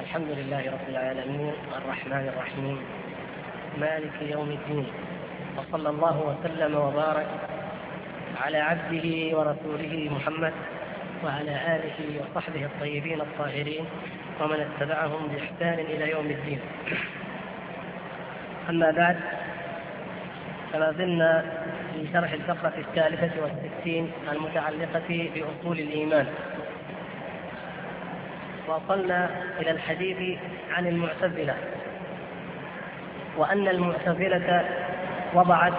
الحمد لله رب العالمين الرحمن الرحيم مالك يوم الدين، وصلى الله وسلم وبارك على عبده ورسوله محمد وعلى آله وصحبه الطيبين الطاهرين ومن اتبعهم بإحسان إلى يوم الدين. أما بعد، فما زلنا في شرح الفقرة 63 المتعلقة بأصول الإيمان، وصلنا إلى الحديث عن المعتزلة، وأن المعتزلة وضعت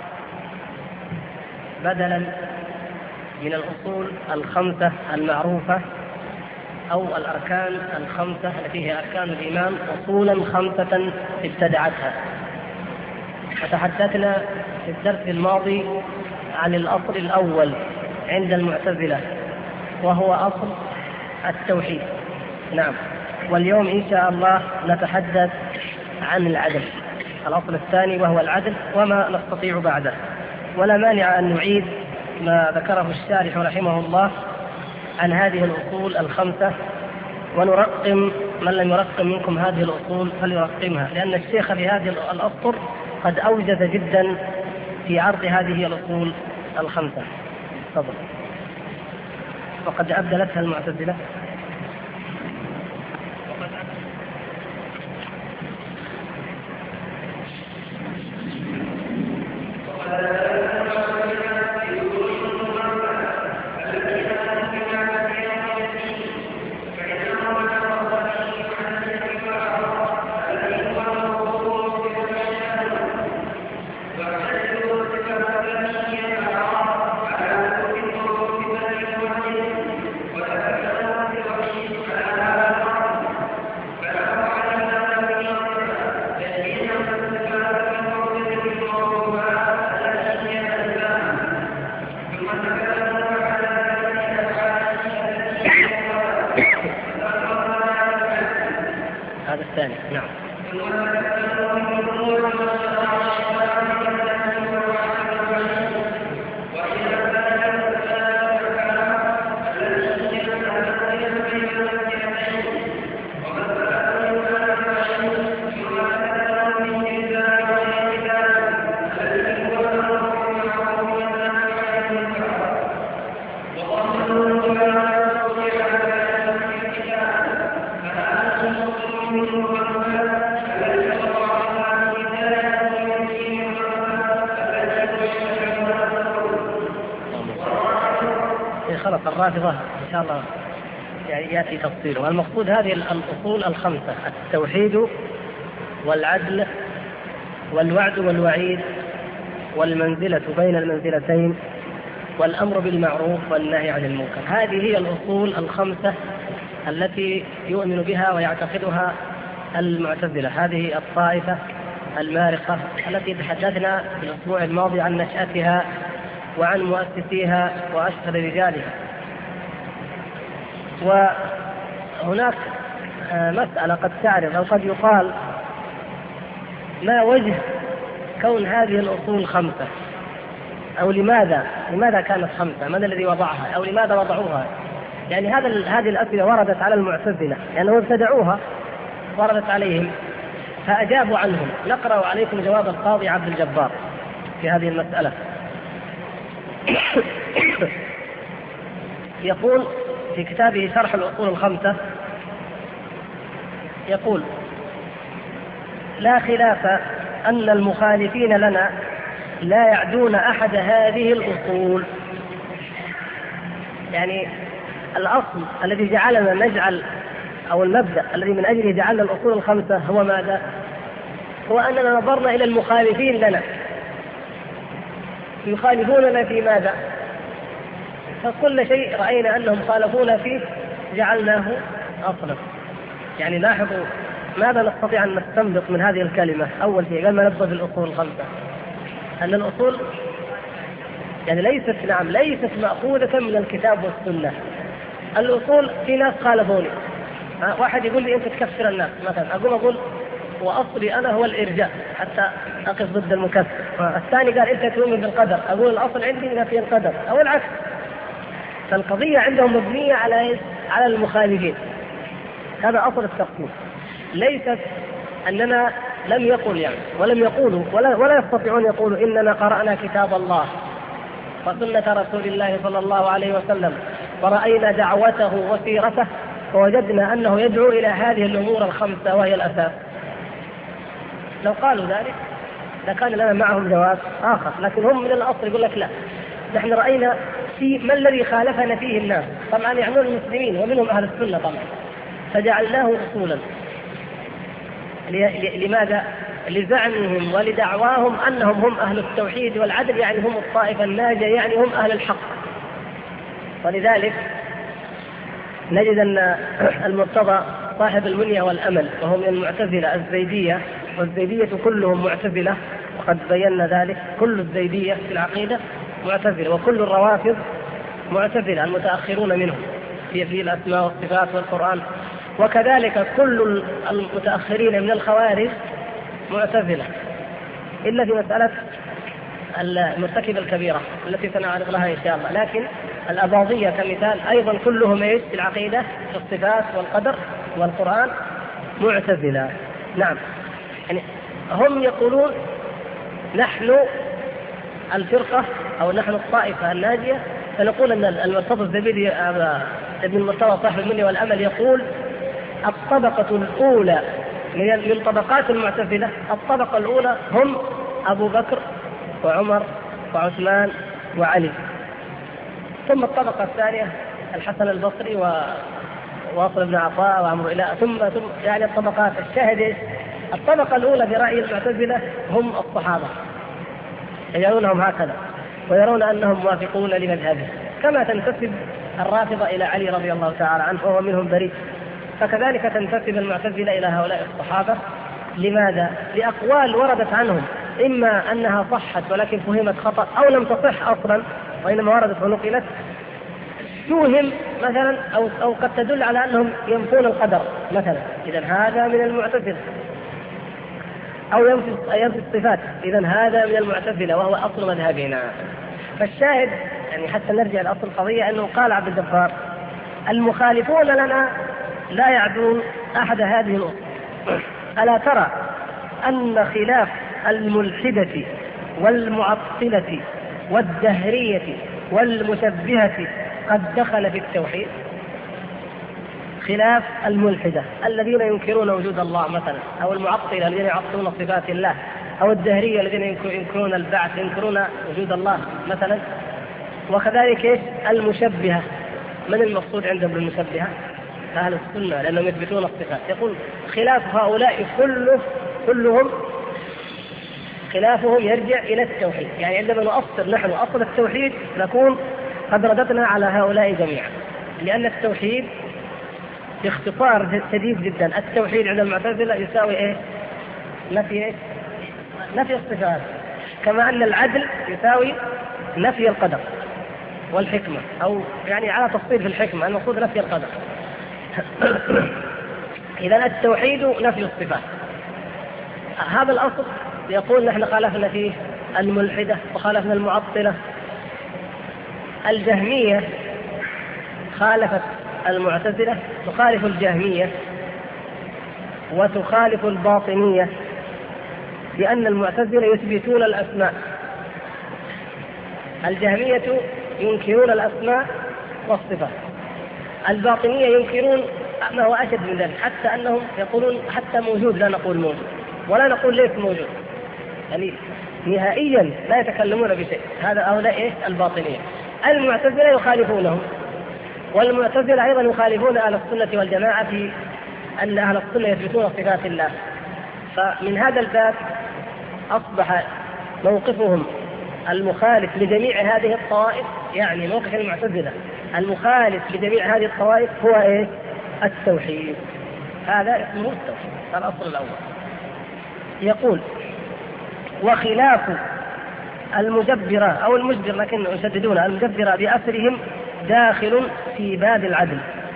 بدلا من الأصول الخمسة المعروفة أو الأركان الخمسة التي هي أركان الإيمان أصولا خمسة ابتدعتها. وتحدثنا في الدرس الماضي عن الأصل الأول عند المعتزلة، وهو أصل التوحيد. نعم، واليوم إن شاء الله نتحدث عن العدل، الأصل الثاني وهو العدل وما نستطيع بعده. ولا مانع أن نعيد ما ذكره الشارح رحمه الله عن هذه الأصول الخمسة، ونرقم من لم يرقم منكم هذه الأصول فليرقمها، لأن الشيخ في هذه الأسطر قد أوجز جدا في عرض هذه الأصول الخمسة. تفضل. وقد أبدلتها المعتزلة. هذا الثاني. نعم. خلق الرافضة إن شاء الله يأتي تفصيله. المقصود هذه الأصول الخمسة: التوحيد والعدل والوعد والوعيد والمنزلة بين المنزلتين والأمر بالمعروف والنهي عن المنكر. هذه هي الأصول الخمسة التي يؤمن بها ويعتقدها المعتزلة، هذه الطائفة المارقة التي تحدثنا في الأسبوع الماضي عن نشأتها وعن مؤسسيها وأشهر رجالها. وهناك مسألة قد تعرض أو قد يقال: ما وجه كون هذه الأصول خمسة؟ أو لماذا كانت خمسة؟ من الذي وضعها؟ أو لماذا وضعوها؟ يعني هذه الأسئلة وردت على المعتزلة لأنهم ابتدعوها، وردت عليهم فأجابوا عنهم. نقرأ عليكم جواب القاضي عبد الجبار في هذه المسألة. يقول في كتابه شرح الأصول الخمسة، يقول: لا خلاف أن المخالفين لنا لا يعدون أحد هذه الأصول. يعني الأصل الذي جعلنا نجعل، أو المبدأ الذي من أجله جعلنا الأصول الخمسة هو ماذا؟ هو أننا نظرنا إلى المخالفين لنا، يخالفوننا في ماذا؟ فكل شيء رأينا أنهم خالفونا فيه جعلناه أصلا. يعني لاحظوا ماذا نستطيع أن نستنبط من هذه الكلمة. أول شيء قبل ما نبدأ بالأصول الخمسة، أن الأصول يعني ليست مأخوذة من الكتاب والسنة. الأصول في ناس خالفوني، واحد يقول لي أنت تكفر الناس مثلا، أقول وأصلي أنا هو الإرجاء حتى أقف ضد المكفر. الثاني قال أنت تؤمن بالقدر، أقول الأصل عندي نفي القدر، أو العكس. فالقضية عندهم مبنية على المخالفين. هذا أصل التقسيم. ليست أننا لم يقل يعني ولم يقولوا ولا يستطيعون يقولوا إننا قرأنا كتاب الله وسنة رسول الله صلى الله عليه وسلم ورأينا دعوته وسيرته فوجدنا أنه يدعو إلى هذه الأمور الخمسة وهي الأساس. لو قالوا ذلك لكان لنا معهم جواب آخر، لكن هم من الأصل يقول لك لا، نحن رأينا في ما الذي خالفنا فيه الناس، طبعا يعنون المسلمين ومنهم أهل السنة طبعا، فجعلناه أصولا. لماذا؟ لزعمهم ولدعواهم أنهم هم أهل التوحيد والعدل، يعني هم الطائفة الناجية، يعني هم أهل الحق. ولذلك نجد أن المرتضى صاحب المنية والأمل وهم من المعتزلة الزيدية، والزيدية كلهم معتزلة، وقد بينا ذلك، كل الزيدية في العقيدة معتزلة، وكل الروافض معتزلة المتأخرون منهم في الأسماء والصفات والقرآن، وكذلك كل المتأخرين من الخوارج معتزلة، إلا في مسألة المرتكب الكبيرة التي سنعرض لها إن شاء الله. لكن الأباضية كمثال أيضا كلهم في العقيدة في الصفات والقدر والقرآن معتزلة. نعم، يعني هم يقولون نحن الفرقة أو نحن الطائفة الناجية، فنقول أن المرتضى الزبيدي ابن المرتضى صاحب المنية والأمل يقول الطبقة الأولى من طبقات المعتزلة، الطبقة الأولى هم أبو بكر وعمر وعثمان وعلي، ثم الطبقة الثانية الحسن البصري وواصل بن عطاء وعمرو إله، ثم يعني الطبقات. الشاهد الطبقة الأولى برأي المعتزلة هم الصحابة، يجعلونهم هكذا ويرون أنهم موافقون لمذهبه، كما تنتسب الرافضة إلى علي رضي الله تعالى عنه وهو منهم بريء، فكذلك تنتسب المعتزلة إلى هؤلاء الصحابة. لماذا؟ لأقوال وردت عنهم، إما أنها صحت ولكن فهمت خطأ، أو لم تصح أصلا وإنما وردت ونقلت توهم مثلا، أو قد تدل على أنهم ينفون القدر مثلا، إذا هذا من المعتزلة، أو ينفي الصفات، إذا هذا من المعتزلة وهو أصل مذهبنا. فالشاهد يعني حتى نرجع لأصل القضية أنه قال عبد الجبار المخالفون لنا لا يعدون أحد هذه الأصول. ألا ترى أن خلاف الملحدة والمعطلة والدهرية والمشبهة قد دخل في التوحيد؟ خلاف الملحدة الذين ينكرون وجود الله مثلا، أو المعطلة الذين يعطلون صفات الله، أو الدهرية الذين ينكرون البعث، ينكرون وجود الله مثلا، وكذلك المشبهة. من المقصود عندهم بالمشبهة؟ أهل السنة، لأنهم يثبتون الصفات. يقول خلاف هؤلاء كلهم خلافهم يرجع إلى التوحيد، يعني عندما نؤصل نحن أصل التوحيد نكون قد رددنا على هؤلاء جميعا، لأن التوحيد باختصار شديد جدا، التوحيد عند المعتزلة يساوي إيه؟ نفي الصفات، كما أن العدل يساوي نفي القدر والحكمة، أو يعني على تفصيل في الحكمة المقصود نفي القدر. إذا التوحيد نفي الصفات. هذا الأصل يقول نحن خالفنا فيه الملحدة وخالفنا المعطلة. الجهمية خالفت المعتزلة، تخالف الجهمية وتخالف الباطنية، لأن المعتزلة يثبتون الأسماء، الجهمية ينكرون الأسماء والصفات، الباطنية ينكرون ما هو أشد من ذلك، حتى أنهم يقولون حتى موجود لا نقول موجود ولا نقول ليس موجود، يعني نهائيا لا يتكلمون بشيء. هذا هؤلاء الباطنية. المعتزلة يخالفونهم، والمعتزلة أيضا يخالفون أهل السنة والجماعة في أن أهل السنة يثبتون صفات الله. فمن هذا الباب أصبح موقفهم المخالف لجميع هذه الطوائف، يعني موقف المعتزلة المخالف لجميع هذه الطوائف هو إيه؟ التوحيد. هذا اسمه التوحيد، الأصل الأول. يقول وخلاف المجبرة أو المجبر، لكن يشددون المجبرة بأثرهم داخل في باب العدل.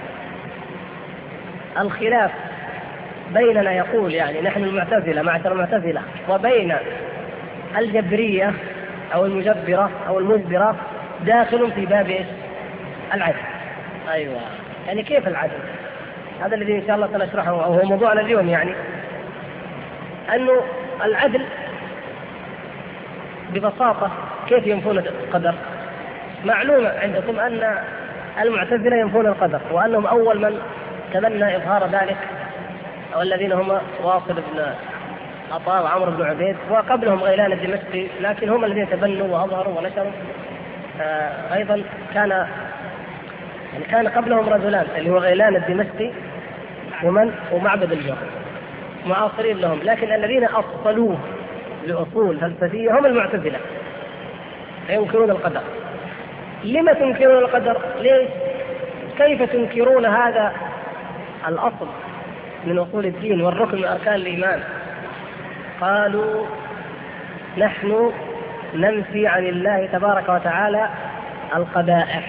الخلاف بيننا يقول يعني نحن المعتزلة معشر المعتزلة وبين الجبرية أو المجبرة أو المجبرة داخل في باب العدل. أيوة، يعني كيف العدل؟ هذا الذي إن شاء الله سنشرحه أو هو موضوعنا اليوم، يعني أنه العدل ببساطة كيف ينفون القدر؟ معلومة عندكم أن المعتزلة ينفون القدر، وأنهم أول من تبنى إظهار ذلك، أو الذين هم واصل بن عطاء وعمرو بن عبيد، وقبلهم غيلان الدمشقي، لكن هم الذين تبنوا وأظهروا ونشروا. أيضا كان قبلهم رجلان اللي هو غيلان الدمشقي ومعبد الجوهر معاصرين لهم، لكن الذين أصلوه لأصول فلسفية هم المعتزلة، ينكرون القدر. لما تنكرون القدر؟ ليش؟ كيف تنكرون هذا الأصل من أصول الدين والركن من أركان الإيمان؟ قالوا نحن ننفي عن الله تبارك وتعالى القبائح.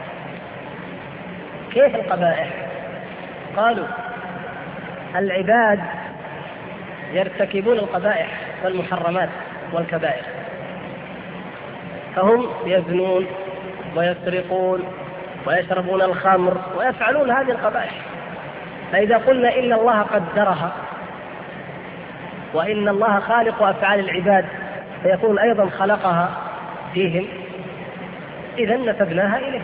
كيف القبائح؟ قالوا العباد يرتكبون القبائح والمحرمات والكبائر، فهم يزنون ويسرقون ويشربون الخمر ويفعلون هذه القبائح. فإذا قلنا إن الله قدرها وإن الله خالق أفعال العباد فيكون أيضا خلقها فيهم، إذن نسبناها إليه.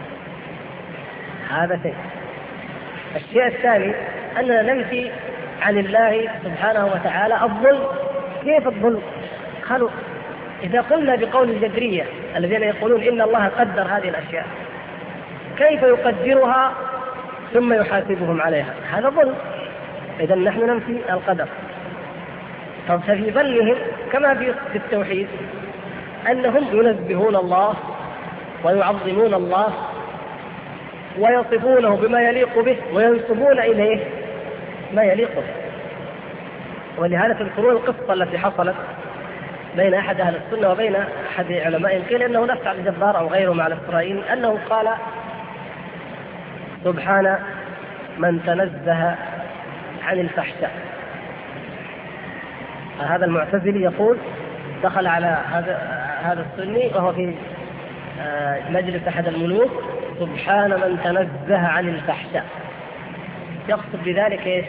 هذا شيء. الشيء الثاني أننا ننفي عن الله سبحانه وتعالى الظلم. كيف الظلم؟ قالوا إذا قلنا بقول الجبرية الذين يقولون إن الله قدر هذه الأشياء، كيف يقدرها ثم يحاسبهم عليها؟ هذا ظلم. إذا نحن ننفي القدر. ففي ظنهم كما في التوحيد أنهم ينزهون الله ويعظمون الله ويصفونه بما يليق به وينسبون إليه ما يليق به. ولهذا تذكرون القصة التي حصلت بين أحد أهل السنة وبين أحد علمائهم، قيل أنه نفس عبد الجبار أو غيره مع الإسرائيليين، أنه قال سبحان من تنزه عن الفحشاء. هذا المعتزلي يقول دخل على هذا السني وهو في مجلس أحد الملوك، سبحان من تنزه عن الفحشاء، يقصد بذلك ايش؟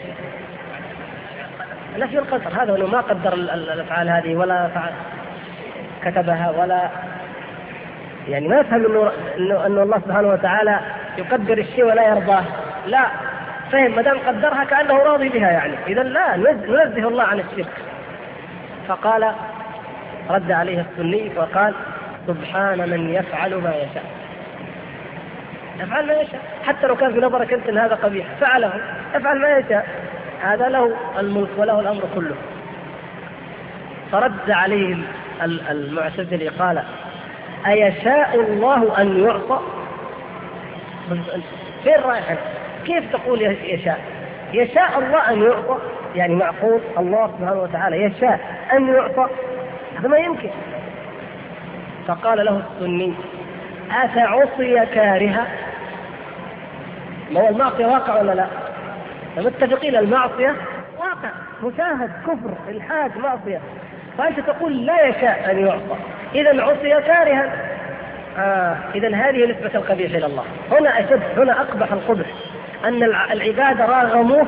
نفي القدر. هذا انه ما قدر الافعال هذه ولا كتبها، ولا يعني ما يفهم انه الله سبحانه وتعالى يقدر الشيء ولا يرضاه، لا، فهم ما دام قدرها كانه راضي بها، يعني اذا لا ننزه الله عن الشرك. فقال رد عليه السني وقال سبحان من يفعل ما يشاء. يفعل ما يشاء، حتى لو كان في نظرك انت ان هذا قبيح فعله، يفعل ما يشاء، هذا له الملك وله الامر كله. فرد عليه المعتزلي قال أيشاء الله ان يعطى؟ فين رايح؟ كيف تقول يشاء؟ يشاء الله ان يعطى؟ يعني معقول الله سبحانه وتعالى يشاء ان يعطى؟ هذا ما يمكن. فقال له السني أفعصي كارها؟ ما هو المعصية واقع ولا لا؟ متفقين المعصية واقع مشاهد، كفر، الحاد، معصية. فأنت تقول لا يشاء أن يعصى، إذا عصي كارها. إذا هذه نسبة القبيح إلى الله. هنا أشد، هنا أقبح القبح، أن العباد راغموه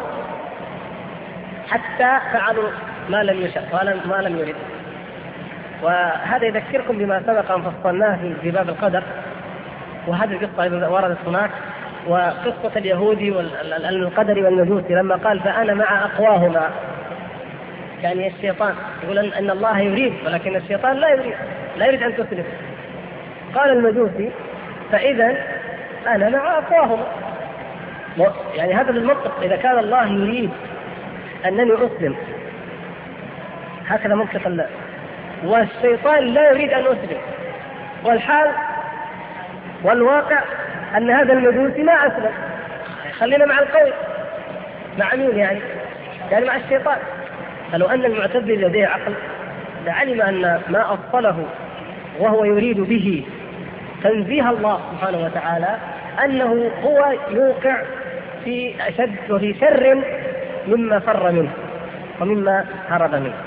حتى فعلوا ما لم يشاء ما لم يرد. وهذا يذكركم بما سبق أن فصلناه في باب القدر، وهذه القصة وردت هناك، وقصة اليهودي والقدري والمجوسي لما قال فأنا مع أقواهما، يعني الشيطان يقول أن الله يريد ولكن الشيطان لا يريد أن تسلم. قال المجوسي فإذا أنا مع أقواهما، يعني هذا المنطق، إذا كان الله يريد أنني أسلم هكذا منطق الله، والشيطان لا يريد أن أسلم، والحال والواقع أن هذا المجوسي ما أسلم. خلينا مع القول، مع مين يعني مع الشيطان. فلو أن المعتزلي لديه عقل لعلم أن ما أصله وهو يريد به تنزيه الله سبحانه وتعالى أنه هو يوقع في أشد وفي شر مما فر منه ومما هرب منه.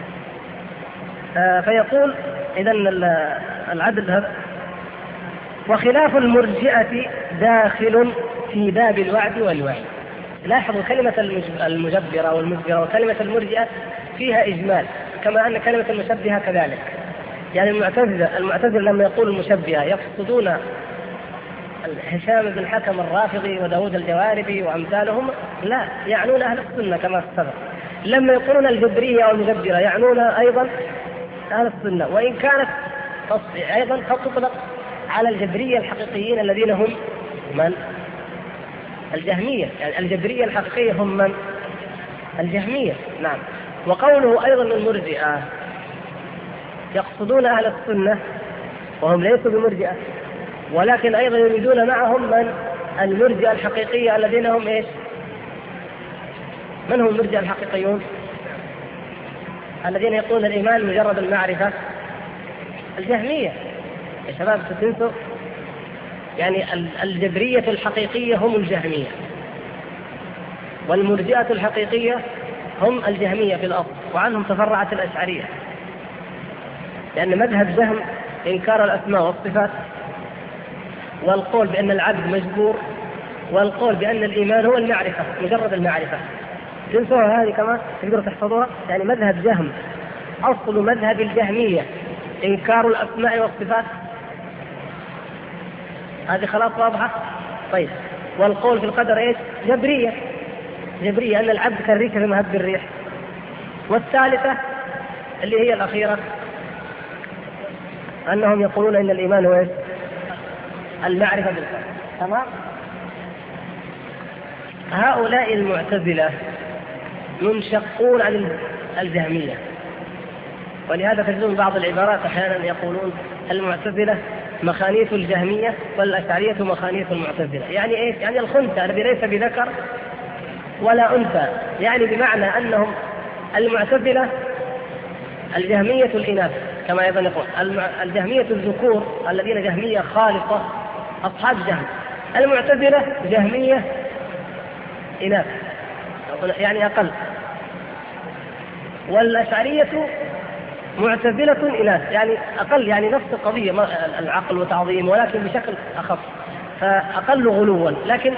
فيقول إذن العدل هذا. وخلاف المرجئة داخل في باب الوعد والوعيد. لاحظوا كلمة المجبرة والمجبرة وكلمة المرجئة فيها إجمال، كما أن كلمة المشبهة كذلك. يعني المعتزلة لما يقول المشبهة يقصدون هشام بن الحكم الرافضي وداود الجواربي وأمثالهم؟ لا، يعنون أهل السنة كما سبق. لما يقولون الجبرية أو المجبرة يعنون أيضا أهل السنة، وإن كانت أيضا تطلق على الجبرية الحقيقيين الذين هم من؟ الجهمية. يعني الجبرية الحقيقية هم من؟ الجهمية. نعم. وقوله أيضا المرجئة يقصدون أهل السنة وهم ليسوا بمرجئة، ولكن أيضا يريدون معهم من؟ المرجئة الحقيقية الذين هم إيش؟ من هم المرجئة الحقيقيون؟ الذين يقولون الإيمان مجرد المعرفة. الجهمية يا شباب تنسوا، يعني الجبرية الحقيقية هم الجهمية، والمرجئة الحقيقية هم الجهمية في الأصل، وعنهم تفرعت الأشعرية، لأن مذهب جهم إنكار الأسماء والصفات، والقول بأن العبد مجبور، والقول بأن الإيمان هو المعرفة مجرد المعرفة. تنسوها هذه كمان تقدروا تحفظوها. يعني مذهب جهم أصل مذهب الجهمية إنكار الأسماء والصفات، هذه خلاص واضحة. طيب، والقول في القدر إيش؟ جبرية أن العبد كالريح في مهب الريح. والثالثة اللي هي الأخيرة أنهم يقولون إن الإيمان هو إيش؟ المعرفة بالقلب. تمام. هؤلاء المعتزلة منشقون عن الجهمية، ولهذا تجدون بعض العبارات أحيانا يقولون المعتزلة مخانيث الجهمية والأشعرية مخانيث المعتزلة. يعني إيش؟ يعني الخنثى الذي ليس بذكر ولا أنثى، يعني بمعنى أنهم المعتزلة الجهمية الإناث كما أيضا يقول، الجهمية الذكور الذين جهمية خالصة أصحاب جهم، المعتزلة جهمية إناث يعني أقل، والأشعرية معتزلة إناث يعني أقل، يعني نفس القضية العقل وتعظيم ولكن بشكل أخف فأقل غلوا. لكن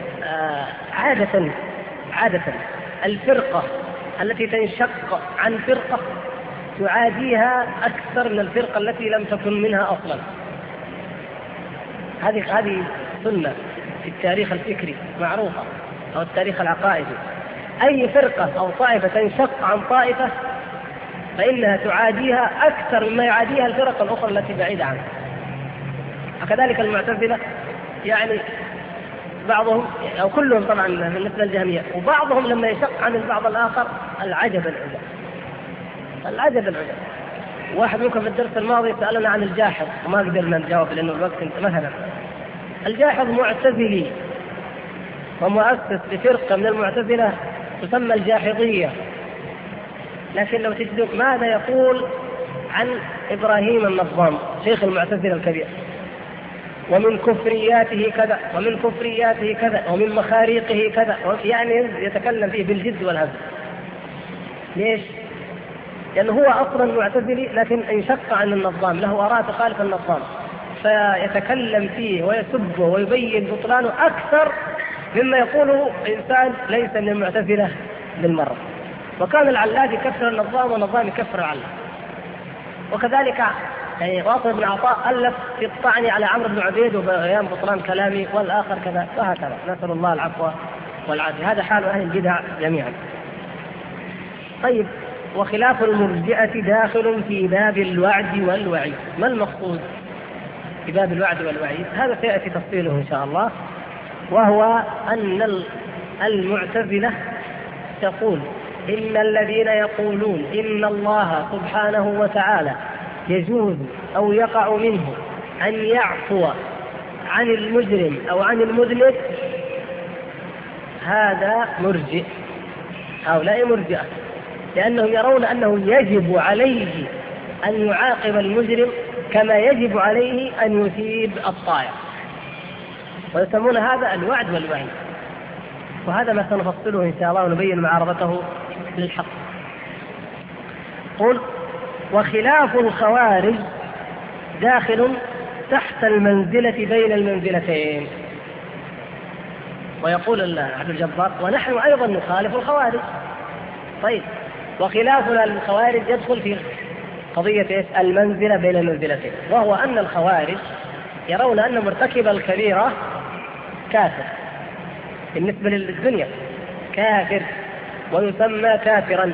عادة الفرقة التي تنشق عن فرقة تعاديها أكثر من الفرقة التي لم تكن منها أصلا. هذه سنة في التاريخ الفكري معروفة أو التاريخ العقائدي. أي فرقة أو طائفة تنشق عن طائفة فإنها تعاديها أكثر مما يعاديها الفرق الأخرى التي بعيدة عنها. وكذلك المعتزلة، يعني بعضهم أو كلهم طبعا مثل الجهمية، وبعضهم لما يشق عن البعض الآخر العجب العجب. واحد منكم في الدرس الماضي سألنا عن الجاحظ وما قدرنا نجاوب لأنه الوقت مثلا. الجاحظ معتزلي ومؤسس لفرقة من المعتزلة تسمى الجاحظية، لكن لو تجدوا ماذا يقول عن إبراهيم النظام شيخ المعتزلة الكبير، ومن كفرياته كذا ومن كفرياته كذا ومن مخاريقه كذا، يعني يتكلم فيه بالجد والهزل. ليش؟ لأنه هو أصلا معتزلي لكن انشق عن النظام، له آراء تخالف النظام، فيتكلم فيه ويسبه ويبين بطلانه أكثر مما يقوله إنسان ليس من المعتزلة بالمرة. وكان العلاج يكفر النظام والنظام يكفر العلاج. وكذلك يعني واصل بن عطاء ألف في الطعن على عمرو بن عبيد وبيان بطلان كلامي، والآخر كذا وهكذا، نسأل الله العفو والعافية. هذا حال أهل البدع جميعا. طيب، وخلاف المرجئة داخل في باب الوعد والوعيد. ما المقصود في باب الوعد والوعيد؟ هذا سيأتي تفصيله إن شاء الله. وهو أن المعتزلة تقول إن الذين يقولون إن الله سبحانه وتعالى يجوز أو يقع منه أن يعفو عن المجرم أو عن المذنب، هذا مرجئ. هؤلاء مرجئة لأنهم يرون أنه يجب عليه أن يعاقب المجرم كما يجب عليه أن يثيب الطائع، ويسمون هذا الوعد والوعيد. وهذا ما سنفصله إن شاء الله ونبين معارضته للحق. قل وخلاف الخوارج داخل تحت المنزلة بين المنزلتين. ويقول عبد الجبار ونحن أيضا نخالف الخوارج. طيب، وخلافنا للخوارج يدخل في قضية المنزلة بين المنزلتين، وهو أن الخوارج يرون أن مرتكب الكبيرة كافر بالنسبة للدنيا، كافر ويسمى كافرا،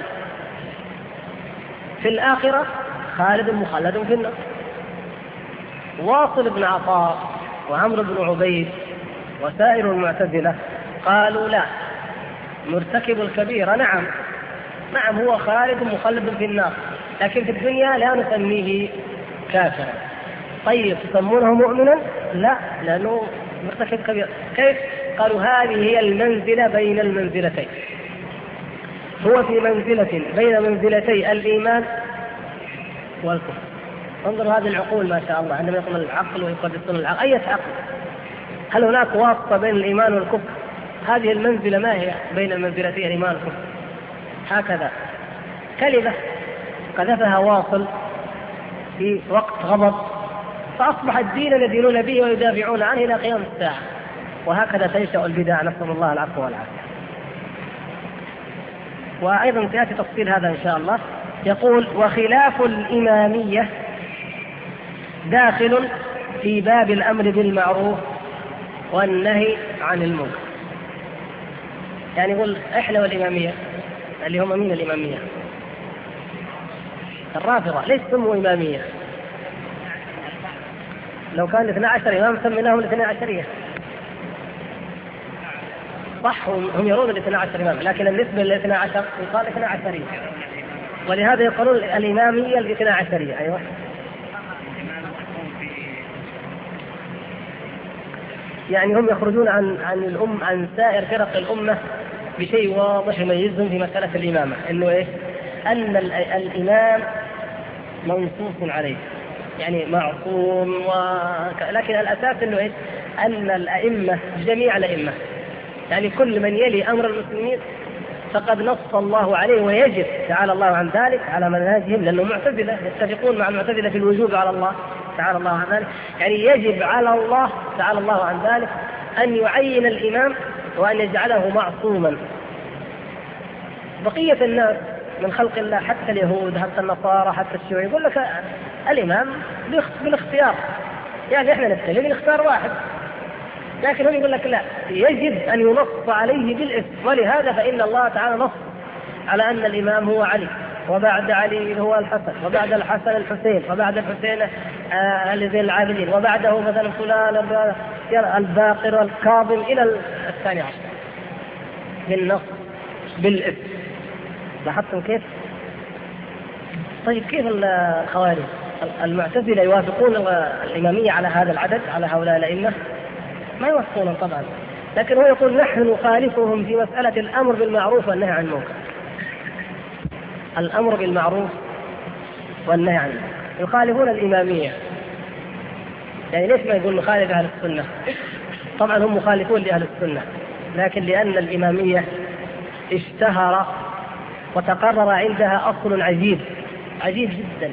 في الآخرة خالد مخلد في النار. واصل بن عطاء وعمرو بن عبيد وسائر المعتزلة قالوا لا، مرتكب الكبيرة نعم هو خالد مخلد في النار، لكن في الدنيا لا نسميه كافرا. طيب تسمونه مؤمنا؟ لا، لأنه مرتكب كبيرة. كيف؟ قالوا هذه هي المنزلة بين المنزلتين، هو في منزلة بين منزلتي الإيمان والكفر. انظروا هذه العقول ما شاء الله، عندما يقول العقل ويقدسون العقل، أي عقل؟ هل هناك واسطة بين الإيمان والكفر؟ هذه المنزلة ما هي بين منزلتي الإيمان والكفر؟ هكذا كلمة قذفها واصل في وقت غضب، فأصبح الدين يدينون به ويدافعون عنه إلى قيام الساعة. وهكذا تنشأ البدع، نسأل الله العفو والعافية. وأيضا سيأتي تفصيل هذا إن شاء الله. يقول وخلاف الإمامية داخل في باب الأمر بالمعروف والنهي عن المنكر. يعني يقول إحنا والإمامية اللي هم من الإمامية الرافضة ليس سموا إمامية، لو كان 12 إمام سميناهم 12 صح، هم يرون 12 إمام، لكن بالنسبة لل 12 يقال 12، ولهذا يقولون الإمامية 12. أيوة، يعني هم يخرجون عن سائر فرق الأمة بشيء واضح يميزهم في مسألة الإمامة، إنه إيه؟ أن الإمام منصوص عليه، يعني معصوم لكن الأساس إنه إيه؟ أن الأئمة جميع الأئمة، يعني كل من يلي أمر المسلمين فقد نص الله عليه، ويجب تعالى الله عن ذلك على منهجهم، لأنه معتزلة يتفقون مع المعتزلة في الوجوب على الله تعالى الله عن ذلك، يعني يجب على الله تعالى الله عن ذلك أن يعين الإمام وأن يجعله معصوما. بقية الناس من خلق الله حتى اليهود حتى النصارى حتى الشيوعي يقول لك الإمام بالاختيار، يعني إحنا نتفق نختار واحد، لكن هم يقول لك لا، يجب أن ينص عليه بالاسم. ولهذا فإن الله تعالى نص على أن الإمام هو علي، وبعد علي هو الحسن، وبعد الحسن الحسين، وبعد الحسين زين العابدين، وبعده مثلا فلان الباقر والكاظم إلى 12 بالنص بالاسم. لاحظتم كيف؟ طيب كيف الخوارج المعتزلة يوافقون الإمامية على هذا العدد، على هؤلاء الأئمة؟ ما يوافقون طبعا، لكن هو يقول نحن نخالفهم في مسألة الأمر بالمعروف والنهي عن المنكر. الأمر بالمعروف والنهي عن المنكر يخالفون الإمامية. يعني ليش ما يقول نخالف أهل السنة؟ طبعا هم مخالفون لأهل السنة، لكن لأن الإمامية اشتهر وتقرر عندها أصل عجيب جدا.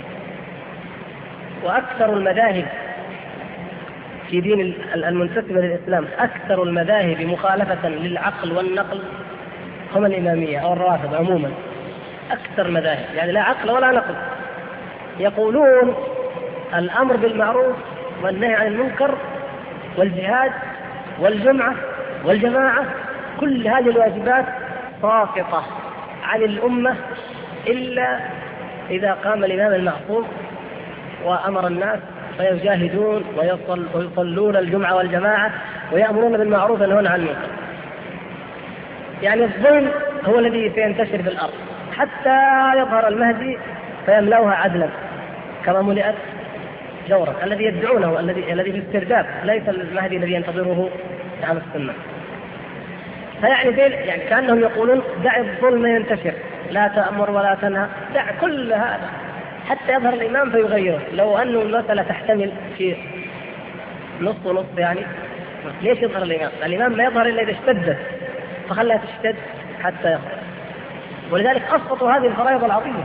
وأكثر المذاهب في دين المنتسبة للإسلام، أكثر المذاهب مخالفة للعقل والنقل هم الإمامية أو الرافضة عموما. أكثر مذاهب يعني لا عقل ولا نقل، يقولون الأمر بالمعروف والنهي عن المنكر والجهاد والجمعة والجماعة، كل هذه الواجبات ساقطة عن الأمة إلا إذا قام الإمام المعصوم وأمر الناس فيجاهدون ويصلون الجمعة والجماعة ويأمرون بالمعروف وينهون عن المنكر. يعني الظلم هو الذي سينتشر في الأرض حتى يظهر المهدي فيملأها عدلا كما ملئت جورا، الذي يدعونه الذي في استرداد، ليس المهدي الذي ينتظره عن السنة. فيعني يعني كأنهم يقولون دع الظلم ينتشر، لا تأمر ولا تنهى، دع كل هذا حتى يظهر الإمام فيغيره. لو أنه المسألة تحتمل في نص ونص، يعني ليش يظهر الإمام؟ الإمام لا يظهر إلا إذا اشتدت، فخلها تشتد حتى يظهر. ولذلك أسقطوا هذه الفرائض العظيمة،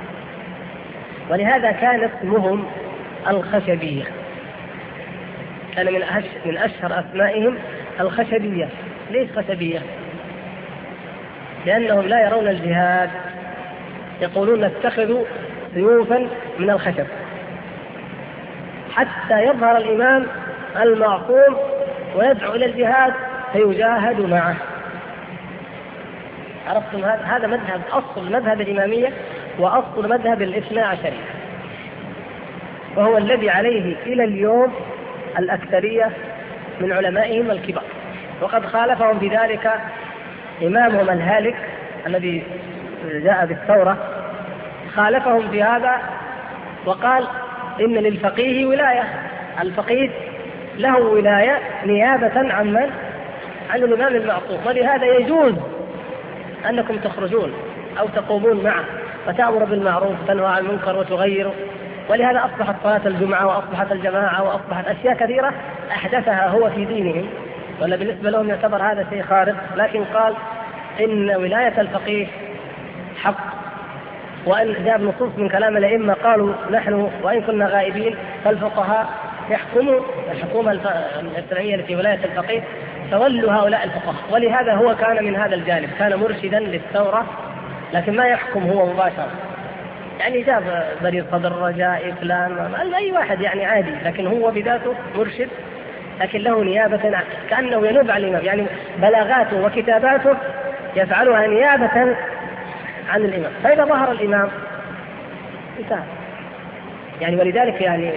ولهذا كان اسمهم الخشبية، كان من أشهر أسمائهم الخشبية، ليش خشبية؟ لأنهم لا يرون الجهاد، يقولون نتخذ سيوفا من الخشب حتى يظهر الإمام المعصوم ويدعو إلى الجهاد فيجاهد معه. عرفتم؟ هذا مذهب، أصل مذهب الإمامية وأصل مذهب الاثنى عشرية، وهو الذي عليه إلى اليوم الأكثرية من علمائهم الكبار. وقد خالفهم بذلك إمامهم الهالك الذي جاء بالثورة، خالفهم في هذا وقال إن للفقيه ولاية، الفقيه له ولاية نيابة عن من؟ عن الإمام المعصوم، ولهذا يجوز أنكم تخرجون أو تقومون معه وتأمر بالمعروف وتنهى عن المنكر وتغيروا. ولهذا أصبحت صلاة الجمعة وأصبحت الجماعة وأصبحت أشياء كثيرة أحدثها هو في دينهم، ولا بالنسبة لهم يعتبر هذا شيء خارق، لكن قال إن ولاية الفقيه حق. وأن جاب نصوص من كلام الأئمة قالوا نحن وإن كنا غائبين فالفقهاء يحكموا الحكومة الشرعية التي ولاية الفقيه، فولوا هؤلاء الفقهاء. ولهذا هو كان من هذا الجانب، كان مرشدا للثورة لكن ما يحكم هو مباشرة، يعني جاب بريد صدر رجاء فلان أي واحد يعني عادي، لكن هو بذاته مرشد لكن له نيابة كأنه ينوب عن الإمام، يعني بلاغاته وكتاباته يفعلها نيابة عن الإمام. فإذا ظهر الإمام انتهى. يعني ولذلك يعني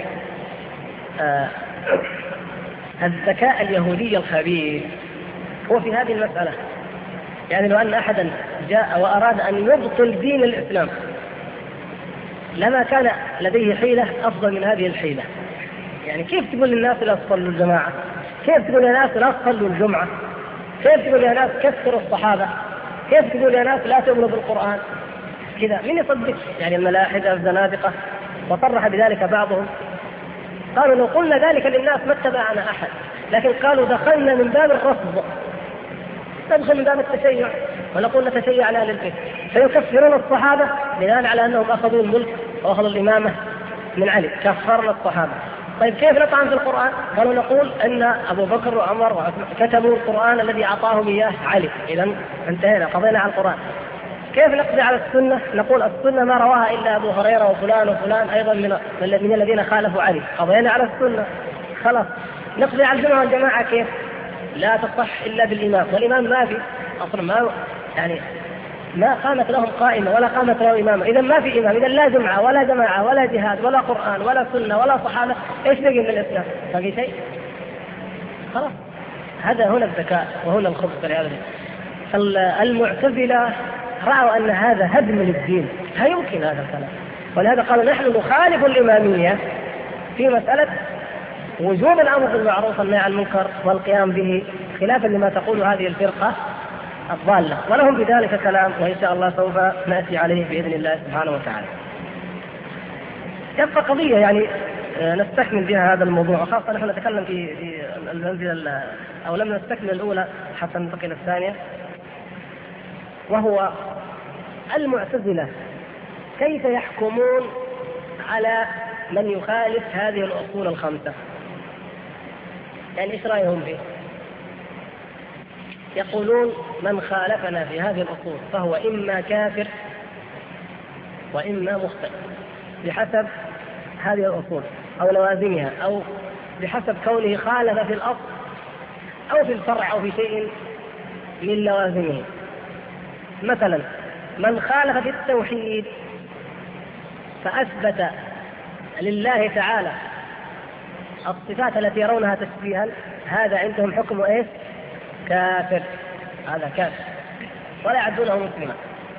الذكاء اليهودي الخبيث هو في هذه المسألة. يعني لو أن أحدا جاء وأراد أن يبطل دين الإسلام لما كان لديه حيلة أفضل من هذه الحيلة. يعني كيف تقول للناس لا تصلوا الجماعة؟ كيف تقول للناس لا تصلوا الجمعة؟ كيف تقول للناس كسروا الصحابة؟ كيف تقول للناس لا تؤمنوا بالقرآن؟ كذا من يصدق؟ يعني الملاحدة الزنادقة، وصرح بذلك بعضهم قالوا لو قلنا ذلك للناس ما اتبعنا أحد، لكن قالوا دخلنا من باب الرفض، ندخل من باب التشيع ونقول نتشيع على أهل البيت، فيكفرون الصحابة بناء على أنهم أخذوا الملك وأخذوا الإمامة من علي، كفرنا الصحابة. طيب كيف نطعن في القرآن؟ قالوا نقول أن أبو بكر وعمر كتبوا القرآن الذي أعطاهم إياه علي، إذا انتهينا قضينا على القرآن. كيف نقضي على السنة؟ نقول السنة ما رواها إلا أبو هريرة وفلان وفلان أيضا من الذين خالفوا علي، قضينا على السنة خلاص. نقضي على الجمعة والجماعة كيف؟ لا تصح إلا بالإمام، والإمام ما في أصلا، ما يعني ما قامت لهم قائمة ولا قامت له إمامة، إذا ما في إمام، إذا لا جمعة ولا جماعة ولا جهاد ولا قرآن ولا سنة ولا صحابة، إيش بقي من الإسلام؟ باقي شيء؟ خلاص. هذا هنا الذكاء وهنا الخبث لهذا. المعتزلة رأوا أن هذا هدم للدين، لا يمكن هذا الكلام، ولهذا قالوا نحن نخالف الإمامية في مسألة وجوب الأمر بالمعروف والنهي عن المنكر والقيام به، خلافا لما تقول هذه الفرقة الضالة، ولهم بذلك كلام وإن شاء الله سوف نأتي عليه بإذن الله سبحانه وتعالى. يبقى قضية يعني نستكمل بها هذا الموضوع، خاصة نحن نتكلم في المنزلة أو لم نستكمل الأولى حتى ننتقل الثانية، وهو المعتزلة كيف يحكمون على من يخالف هذه الأصول الخمسة. يعني إيش رأيهم فيه؟ يقولون من خالفنا في هذه الأصول فهو إما كافر وإما مخطئ بحسب هذه الأصول أو لوازمها، أو بحسب كونه خالف في الأصل أو في الفرع أو في شيء من لوازمه. مثلا من خالف في التوحيد فأثبت لله تعالى الصفات التي يرونها تشبيها، هذا عندهم حكم إيش؟ كافر، هذا كافر ولا يعدونه مسلما.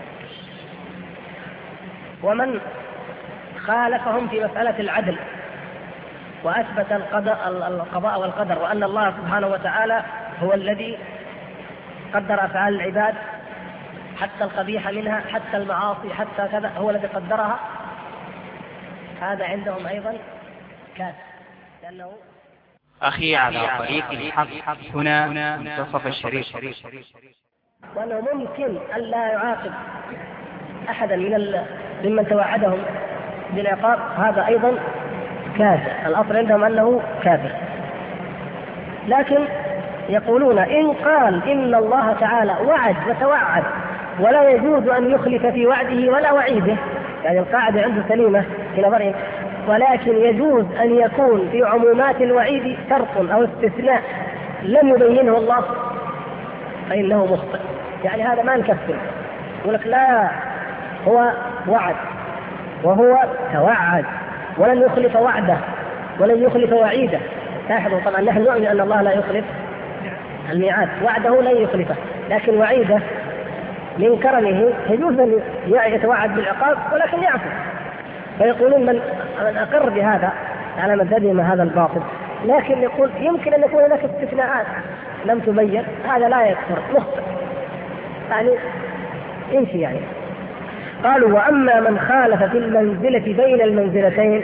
ومن خالفهم في مسألة العدل وأثبت القضاء والقدر، وأن الله سبحانه وتعالى هو الذي قدر أفعال العباد حتى القبيح منها حتى المعاصي حتى كذا هو الذي قدرها، هذا عندهم أيضا كافر، لأنه أخي على طريق الحق هنا منتصف الشريف. وأنه ممكن أن لا يعاقب أحدا ممن توعدهم بالعقاب، هذا أيضا كافر. الأصل عندهم أنه كافر، لكن يقولون إن قال إن الله تعالى وعد وتوعد ولا يجوز أن يخلف في وعده ولا وعيده، يعني القاعدة عنده سليمة في نظرهم، ولكن يجوز أن يكون في عمومات الوعيد شرط أو استثناء لم يبينه الله فإنه مخطئ. يعني هذا ما نكفر، يقول لك لا، هو وعد وهو توعد ولن يخلف وعده ولن يخلف وعيده. لاحظوا طبعا نحن نؤمن أن الله لا يخلف الميعاد، وعده لن يخلفه، لكن وعيده من كرمه يجوز أن يتوعد بالعقاب ولكن يعفو. فيقولون من أقر بهذا على مذهبهم هذا الباطل، لكن يقول يمكن أن يكون هناك استثناءات لم تبين، هذا لا يكفر، مخطئ يعني يمشي يعني. قالوا وأما من خالف في المنزلة بين المنزلتين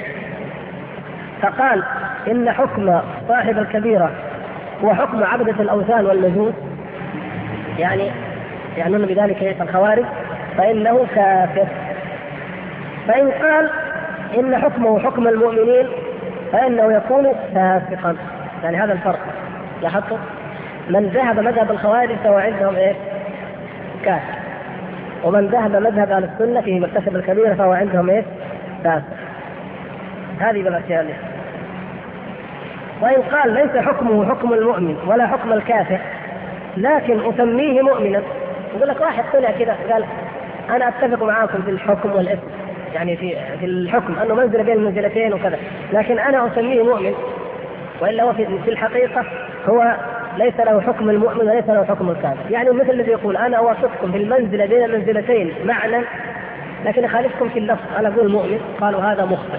فقال إن حكم صاحب الكبيرة هو حكم عبدة الأوثان والمجوس، يعني يعنون بذلك الخوارج، فإنه كافر. فإن قال إن حكمه حكم المؤمنين فإنه يكون فاسقا. يعني هذا الفرق، لاحظتوا؟ من ذهب مذهب الخوارج فهو عندهم إيه؟ كافر، ومن ذهب مذهب أهل السنة فيه مرتكب الكبيرة فهو عندهم إيه؟ فاسق. هذه بالأشياء اللي. وإن قال ليس حكمه حكم المؤمن ولا حكم الكافر لكن أسميه مؤمنا، يقول لك واحد طلع كذا قال أنا أتفق معاكم في الحكم والإثم، يعني في الحكم أنه منزل بين المنزلتين وكذا، لكن أنا أسميه مؤمن، وإلا هو في الحقيقة هو ليس له حكم المؤمن وليس له حكم الكافر. يعني مثل الذي يقول أنا أوافقكم في المنزلة بين المنزلتين معنى لكن أخالفكم في اللفظ، أنا أقول مؤمن، قالوا هذا مخطئ.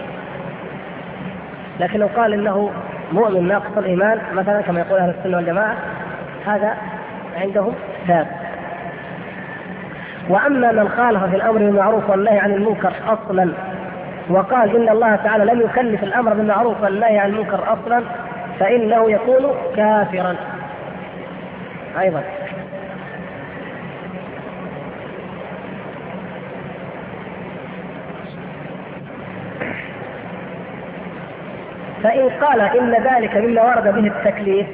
لكن لو قال إنه مؤمن ناقص الإيمان مثلا كما يقول أهل السنة والجماعة هذا عندهم فاسق. وأما من خالف في الأمر بالمعروف والنهي عن المنكر أصلا وقال إن الله تعالى لم يكلف الأمر بالمعروف والنهي عن المنكر أصلا فإنه يكون كافرا أيضا. فإن قال إن ذلك مما ورد به التكليف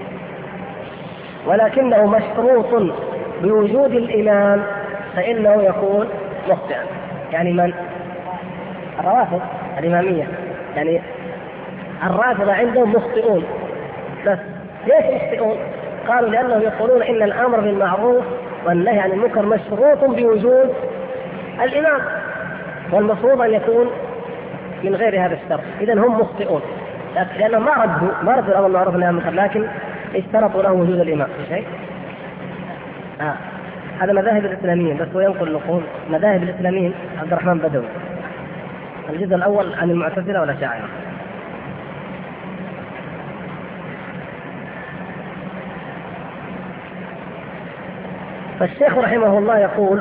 ولكنه مشروط بوجود الإمام فإنه يكون مخطئا. يعني من الروافض الإمامية، يعني الرافضة عندهم مخطئون، بس ليش مخطئون؟ قالوا لأنهم يقولون إن الأمر بالمعروف والنهي عن المنكر مشروط بوجود الإمام، والمفروض أن يكون من غير هذا الشرط، إذن هم مخطئون لأنهم ما ردوا الأمر بالمعروف والنهي عن المنكر، لكن اشترطوا له وجود الإمام. شيء هذا مذاهب الإسلاميين، بس هو ينقل نقول مذاهب الإسلاميين عبد الرحمن بدوي الجزء الأول عن المعتزلة والأشاعرة. فالشيخ رحمه الله يقول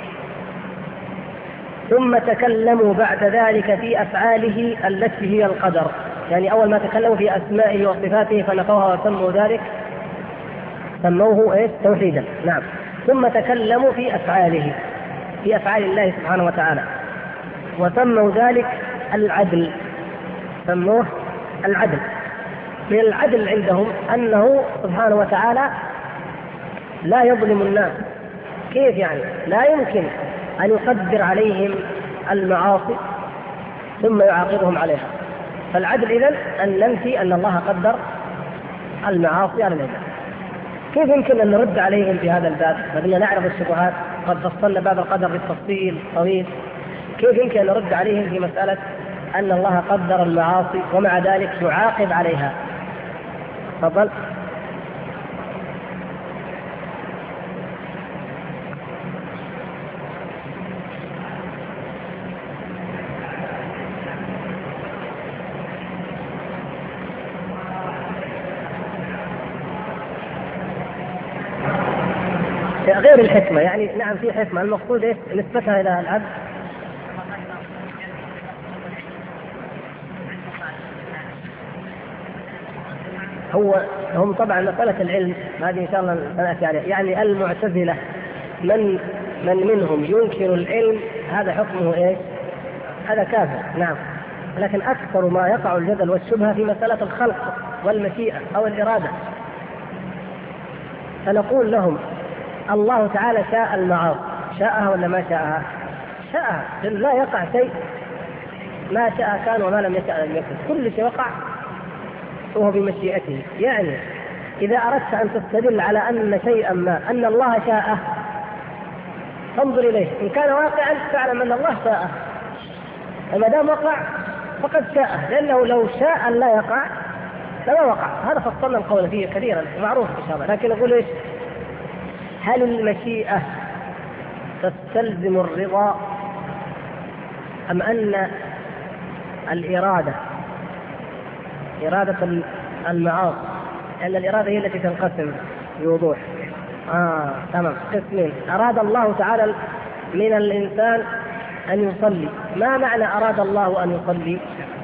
ثم تكلموا بعد ذلك في أفعاله التي هي القدر، يعني أول ما تكلموا في أسمائه وصفاته فنفوها وسموا ذلك سموه إيه؟ توحيدا. نعم. ثم تكلموا في أفعاله، في أفعال الله سبحانه وتعالى، وسموا ذلك العدل، سموه العدل. من العدل عندهم أنه سبحانه وتعالى لا يظلم الناس. كيف يعني؟ لا يمكن أن يقدر عليهم المعاصي ثم يعاقبهم عليها. فالعدل إذن أن ننفي أن الله قدر المعاصي على العباد. كيف يمكن أن نرد عليهم في هذا الباب؟ بدنا نعرف الشبهات، قد فصلنا باب القدر بالتفصيل طويل. كيف يمكن أن نرد عليهم في مسألة أن الله قدر المعاصي ومع ذلك يعاقب عليها؟ تفضل. غير الحكمة، يعني نعم في حكمة، المقصود إيه؟ نسبتها إلى العبد. هم طبعا مسألة العلم هذه إن شاء الله نأتي عليها. يعني المعتزلة من منهم ينكر العلم هذا حكمه إيه؟ هذا كافر. نعم. لكن أكثر ما يقع الجدل والشبهة في مسألة الخلق والمشيئة أو الإرادة. فنقول لهم الله تعالى شاء المعاصي، شاءها ولا ما شاءها؟ شاءها، لا يقع شيء ما شاء كان وما لم يشاء لم يكن، كل شيء وقع وهو بمشيئته. يعني إذا أردت أن تستدل على أن شيئا ما أن الله شاءه فانظر إليه، إن كان واقعا فاعلم أن الله شاءه، وما دام وقع فقد شاءه، لأنه لو شاء لا يقع لما وقع. هذا فصلنا القول فيه كثيرا معروف إن شاء الله. لكن نقول إيش؟ هل المشيئة تستلزم الرضا أم أن الإرادة إرادة المعاصي، أن الإرادة هي التي تنقسم بوضوح؟ تمام، قسمين. أراد الله تعالى من الإنسان أن يصلي، ما معنى أراد الله أن يصلي؟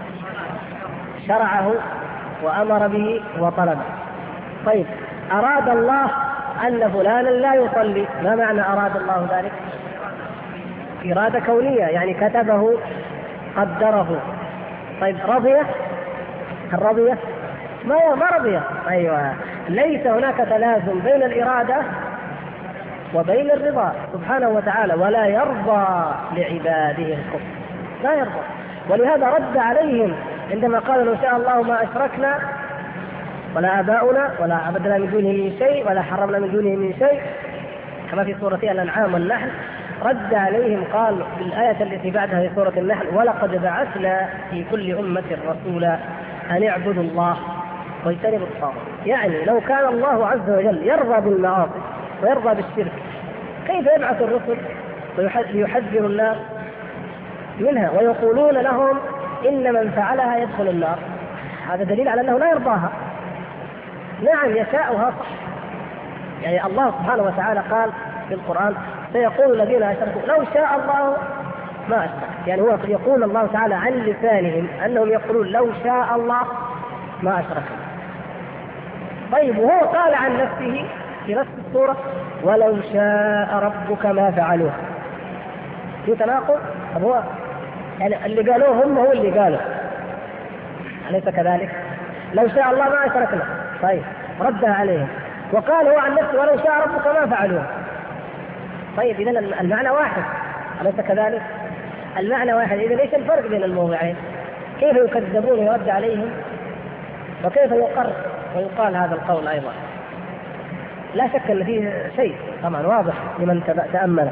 شرعه وأمر به وطلبه. طيب أراد الله أن فلانا لا يصلي، ما معنى أراد الله ذلك؟ إرادة كونية، يعني كتبه قدره. طيب رضيه؟ هل رضيه؟ ما رضيه. أيوة، ليس هناك تلازم بين الإرادة وبين الرضا سبحانه وتعالى، ولا يرضى لعباده الكفر، لا يرضى. ولهذا رد عليهم عندما قالوا لو شاء الله ما أشركنا ولا آباؤنا ولا عبدنا من دونه من شيء ولا حرمنا من دونه من شيء، كما في سورة الأنعام والنحل. رد عليهم قال في الآية التي بعدها في سورة النحل: ولقد بعثنا في كل أمة رسولا أن اعبدوا الله واجتنبوا الطاغوت. يعني لو كان الله عز وجل يرضى بالمعاصي ويرضى بالشرك، كيف يبعث الرسل ليحذر الناس منها ويقولون لهم إن من فعلها يدخل النار؟ هذا دليل على أنه لا يرضاها. نعم يشاؤها صح، يعني الله سبحانه وتعالى قال في القرآن: سيقول الذين أشركوا لو شاء الله ما أشرك. يعني هو يقول الله تعالى عن لسانهم أنهم يقولون لو شاء الله ما أشرك. طيب وهو قال عن نفسه في نفس السورة: ولو شاء ربك ما فعلوه. في تناقض. طب هو يعني اللي قالوه هم هو اللي قالوا، أليس كذلك؟ لو شاء الله ما أشركنا. طيب ردها عليهم، وقال هو عن نفسه: ولو شاء ربك ما فعلوه. طيب إذن المعنى واحد، أليس كذلك؟ المعنى واحد. إذن إيش الفرق بين الموضعين؟ كيف يكذبون ويرد عليهم، وكيف يقر ويقال هذا القول أيضا؟ لا شك أن فيه شيء طبعا واضح لمن تأمل،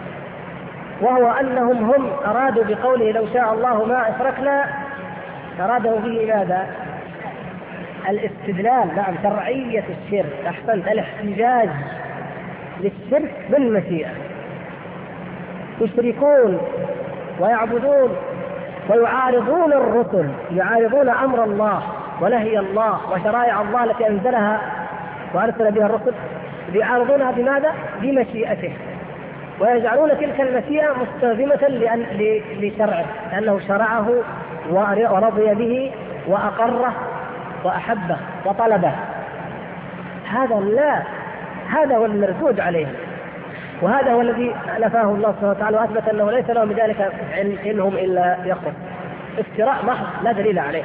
وهو أنهم هم أرادوا بقوله لو شاء الله ما أشركنا، أرادوا به ماذا؟ الاستدلال، نعم، شرعية الشرك. أحسنت، الاحتجاج للشرك بالمشيئة. يشركون ويعبدون ويعارضون الرسل، يعارضون أمر الله ونهي الله وشرائع الله التي أنزلها وأرسل بها الرسل، يعارضونها بماذا؟ بمشيئته، ويجعلون تلك المشيئة مستلزمة لشرعه، لأنه شرعه ورضي به وأقره وأحبه وطلبه. هذا لا، هذا هو المردود عليه، وهذا هو الذي نفاه الله سبحانه وتعالى وأثبت أنه ليس لهم بذلك علمهم إلا يقصد افتراء محض لا دليل عليه.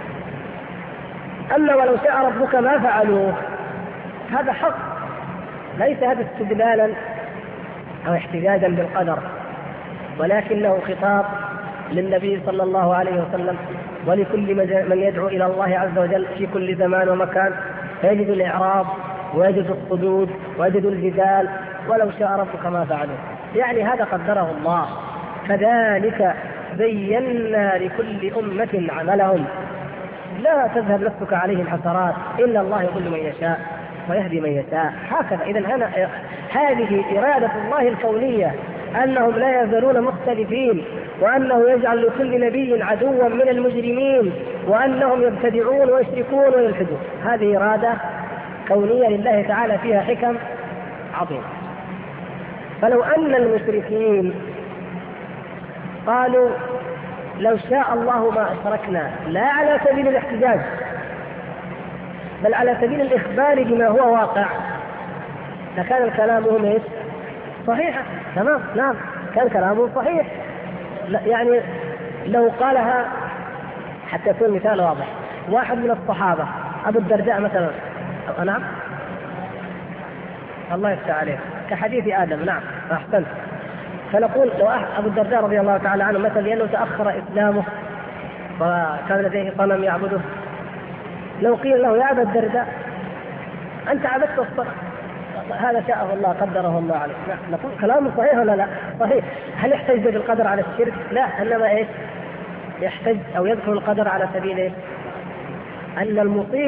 أما ولو شاء ربك ما فعلوه، هذا حق، ليس هذا استدلالا أو احتجاجا بالقدر، ولكنه خطاب للنبي صلى الله عليه وسلم ولكل من يدعو إلى الله عز وجل في كل زمان ومكان، فيجد الإعراض ويجد الصدود ويجد الجدال: ولو شاء ربك ما فعلوه. يعني هذا قدره الله، كذلك زينا لكل أمة عملهم لا تذهب نفسك عليهم حسرات، إن الله يضل من يشاء ويهدي من يشاء. هكذا. إذن هذه إرادة الله الكونية، أنهم لا يزالون مختلفين، وأنه يجعل لكل نبي عدوا من المجرمين، وأنهم يبتدعون ويشركون ويلحدون. هذه إرادة كونية لله تعالى فيها حكم عظيمة. فلو أن المشركين قالوا لو شاء الله ما أشركنا، لا على سبيل الاحتجاج بل على سبيل الإخبار بما هو واقع، لكان كلامهم ايش؟ صحيحا. تمام، نعم، كان كلامه صحيح. يعني لو قالها، حتى يكون مثال واضح، واحد من الصحابة أبو الدرداء مثلا، نعم، الله يفتح عليه كحديث آدم. نعم أحسنت. فنقول لو أبو الدرداء رضي الله تعالى عنه مثلا لأنه تأخر إسلامه وكان لديه صنم يعبده، لو قيل له يا أبا الدرداء أنت عبدت الصنم، هذا شاءه الله قدره الله عليه، نقول كلامه صحيح ولا لا؟ صحيح. هل يحتج بالقدر على الشرك؟ لا، إنما إيش يحتج أو يذكر القدر على سبيل إيه؟ أن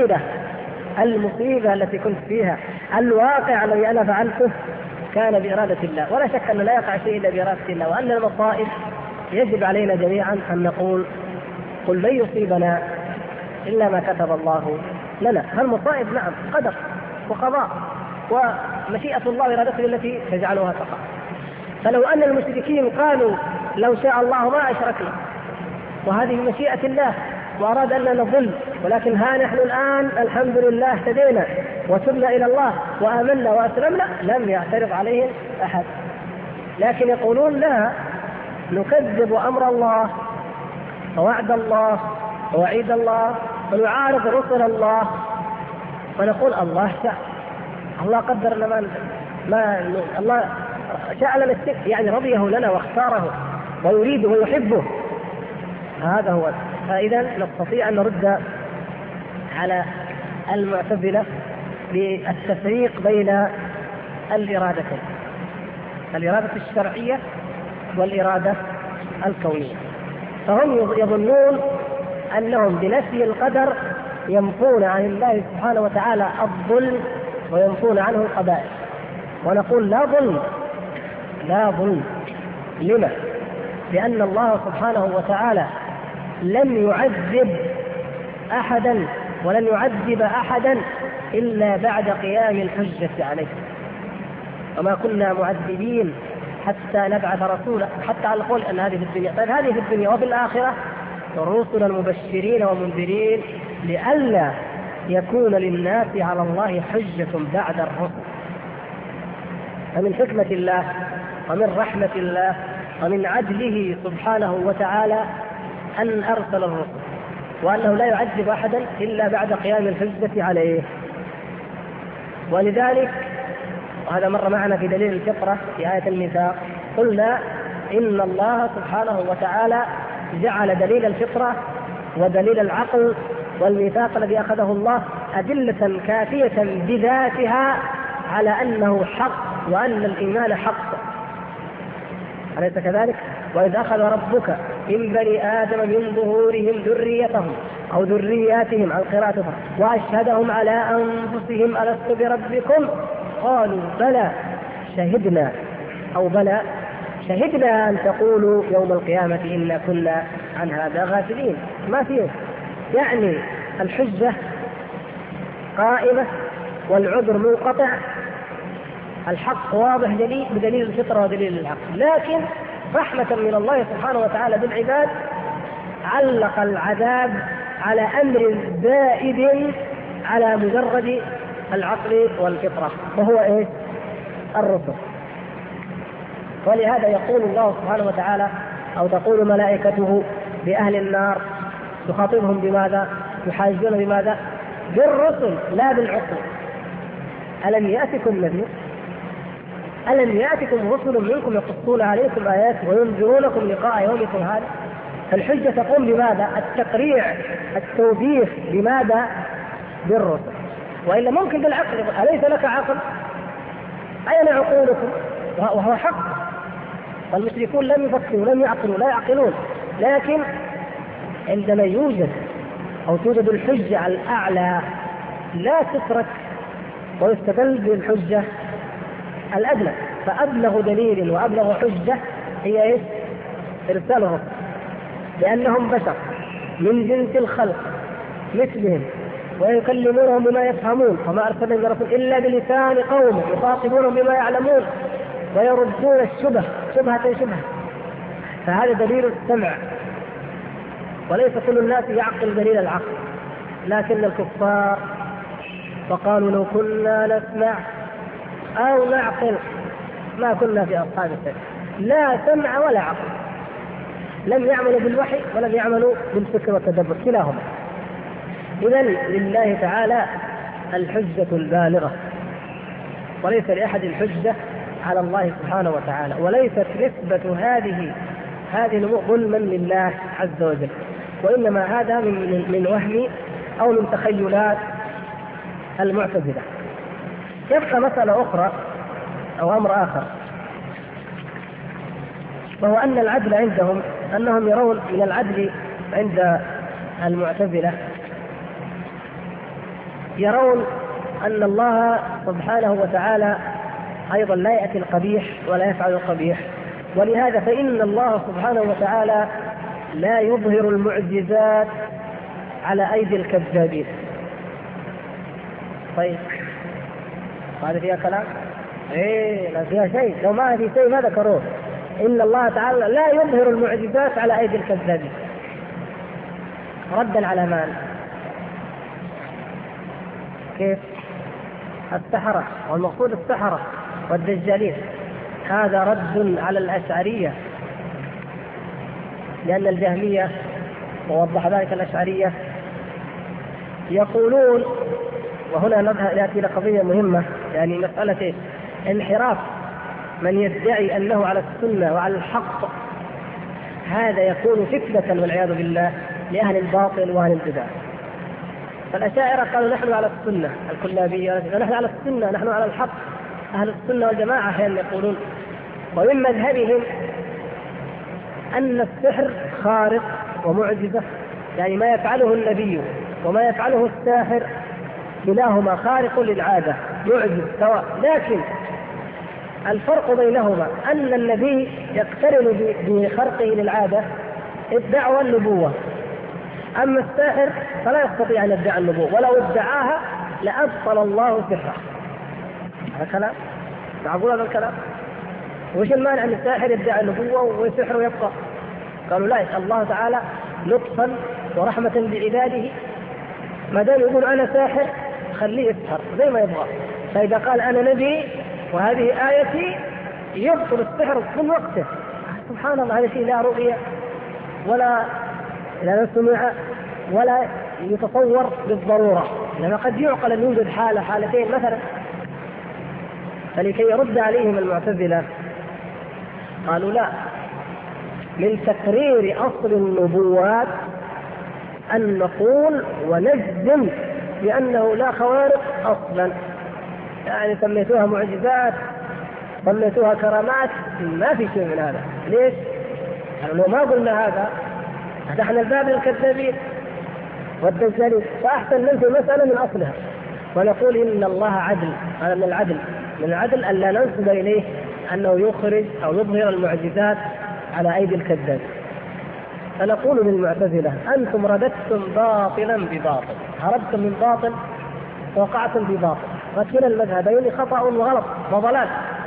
المصيبة التي كنت فيها، الواقع الذي أنا فعلته كان بإرادة الله، ولا شك أن لا يقع شيء إلا بإرادة الله، وأن المصائب يجب علينا جميعا أن نقول قل لن يصيبنا إلا ما كتب الله لنا. فالمصائب نعم قدر وقضاء ومشيئة الله وإرادته التي تجعلها تقع. فلو أن المشركين قالوا لو شاء الله ما أشركنا وهذه مشيئة الله وأراد أن نضل، ولكن ها نحن الآن الحمد لله اهتدينا وتبنا إلى الله وآمنا وأسلمنا، لم يعترض عليهم أحد. لكن يقولون لا، نكذب أمر الله ووعد الله ووعيد الله ونعارض رسل الله ونقول الله شاء، الله قدر لنا ما الله شاء لنا الشرك، يعني رضيه لنا واختاره ويريده ويحبه. هذا هو. فإذا نستطيع أن نرد على المعتزلة بالتفريق بين الإرادتين، الإرادة الشرعية والإرادة الكونية. فهم يظنون أنهم بنفي القدر ينفون عن الله سبحانه وتعالى الظلم وينفون عنه القبائح، ونقول لا ظلم، لا ظلم. لما؟ لأن الله سبحانه وتعالى لن يعذب أحدا ولن يعذب أحدا إلا بعد قيام الحجة عليه، وما كنا معذبين حتى نبعث رسولا، حتى على القول أن هذه في الدنيا. طيب هذه في الدنيا وفي الآخرة رسلا مبشرين ومنذرين لئلا يكون للناس على الله حجة بعد الرسل. فمن حكمة الله ومن رحمة الله ومن عدله سبحانه وتعالى أن أرسل الرسل، وأنه لا يعذب أحدا إلا بعد قيام الحجة عليه. ولذلك وهذا مر معنا في دليل الفطرة في آية الميثاق، قلنا إن الله سبحانه وتعالى جعل دليل الفطرة ودليل العقل والميثاق الذي أخذه الله أدلة كافية بذاتها على أنه حق وأن الإيمان حق، أليس كذلك؟ وإذ أخذ ربك من بني آدم من ظهورهم ذريتهم أو ذرياتهم عن قراءتهم وأشهدهم على أنفسهم ألست بربكم قالوا بلى شهدنا أو بلى شهدنا أن تقولوا يوم القيامة إنا كنا عن هذا غافلين. ما فيه، يعني الحجة قائمة والعذر منقطع، الحق واضح بدليل الفطرة ودليل العقل. لكن رحمة من الله سبحانه وتعالى بالعباد علق العذاب على أمر زائد على مجرد العقل والفطرة، وهو إيه؟ الرسل. ولهذا يقول الله سبحانه وتعالى أو تقول ملائكته بأهل النار تخاطبهم بماذا؟ يحاجون بماذا؟ بالرسل لا بالعقل. ألم يأتكم نذير؟ ألم يأتكم رسل منكم يقصون عليكم آيات وينذرونكم لقاء يومكم هذا؟ فالحجة تقوم بماذا؟ التقريع، التوبيخ. بماذا؟ بالرسل. وإلا ممكن بالعقل، أليس لك عقل؟ أين عقولكم؟ وهو حق، والمشركون لم يفكروا لم يعقلوا لا يعقلون. لكن عندما يوجد أو توجد الحجة الأعلى لا تترك ويستدل بالحجة الأدنى. فأبلغ دليل وأبلغ حجة هي إيه؟ إرسال الرسل، لأنهم بشر من جنس الخلق مثلهم ويكلمونهم بما يفهمون، وما أرسلنا من رسول إلا بلسان قومه يخاطبونهم بما يعلمون ويردون الشبه شبهة. فهذا دليل السمع، وليس كل الناس يعقل دليل العقل، لكن الكفار وقالوا لو كنا نسمع أو نعقل ما كنا في أصحاب السعير. لا سمع ولا عقل، لم يعملوا بالوحي ولم يعملوا بالفكر والتدبر كلاهما. إذن لله تعالى الحجة البالغة وليس لأحد الحجة على الله سبحانه وتعالى، وليست نسبة هذه الأمور ظلما لله عز وجل، وإنما هذا من وهم أو من تخيلات المعتزلة. يبقى مسألة أخرى أو أمر آخر، وهو أن العدل عندهم، أنهم يرون من العدل عند المعتزلة، يرون أن الله سبحانه وتعالى أيضا لا يأتي القبيح ولا يفعل القبيح، ولهذا فإن الله سبحانه وتعالى لا يظهر المعجزات على أيدي الكذابين. طيب هذا فيها كلام؟ لا فيها شيء، لو ما في شيء ما ذكروه. إن الله تعالى لا يظهر المعجزات على أيدي الكذابين، ردا على من؟ كيف؟ السحرة، والمقصود السحرة والدجالين. هذا رد على الأشعرية، لأن الجهمية ووضح ذلك الأشعرية يقولون، وهنا نأتي إلى قضية مهمة، يعني مسألة انحراف من يدعي أنه على السنة وعلى الحق، هذا يكون فتنة والعياذ بالله لأهل الباطل وأهل البدع. فالأشاعرة قالوا نحن على السنة، الكلابية نحن على السنة، نحن على الحق، أهل السنة والجماعة أحيانا يقولون. ومن مذهبهم أن السحر خارق ومعجزة، يعني ما يفعله النبي وما يفعله الساحر كلاهما خارق للعادة، معجز سواء، لكن الفرق بينهما أن النبي يقترن بخرقه للعادة ادعوى النبوة، أما الساحر فلا يستطيع أن يدعي النبوة، ولو ادعاها لأبطل الله سحره. هذا كلام معقول؟ هذا الكلام وش المانع أن الساحر يدعي النبوة وسحره يبقى؟ قالوا لا، الله تعالى لطفا ورحمة بعباده ما دام يقول أنا ساحر خليه يسحر زي ما يبغى، فإذا قال أنا نبي وهذه آيتي يبطل السحر من وقته. سبحان الله، هذا شيء لا رؤية ولا سمع ولا يتصور بالضرورة، لأنه قد يعقل أن يوجد حالة حالتين مثلا. فلكي يرد عليهم المعتزلة قالوا لا، من تقرير أصل النبوات أن نقول ونجزم بأنه لا خوارق أصلا، يعني سميتوها معجزات سميتوها كرامات، ما في شيء من هذا. ليش؟ لو ما قلنا هذا فتحنا الباب للكذابين والدجالين، فأحسن ننفي المسألة من أصلها ونقول إن الله عدل. هذا من العدل أن لا ننسب إليه أنه يخرج أو يظهر المعجزات على أيدي الكذاب. فنقول للمعتزلة أنتم رددتم باطلا بباطل، هربتم من باطل وقعتم بباطل، وكلا المذهبين خطأ وغلط وضلال.